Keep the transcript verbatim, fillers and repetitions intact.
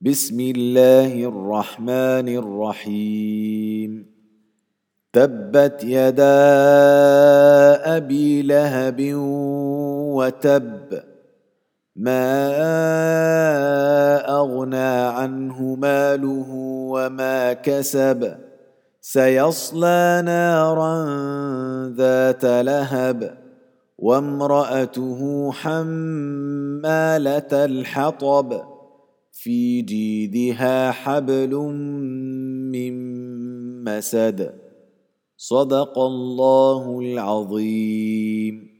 بسم الله الرحمن الرحيم تبت يدا أبي لهب وتب ما أغنى عنه ماله وما كسب سيصلى نارا ذات لهب وامرأته حمالة الحطب في جيدها حبل من مسد صدق الله العظيم.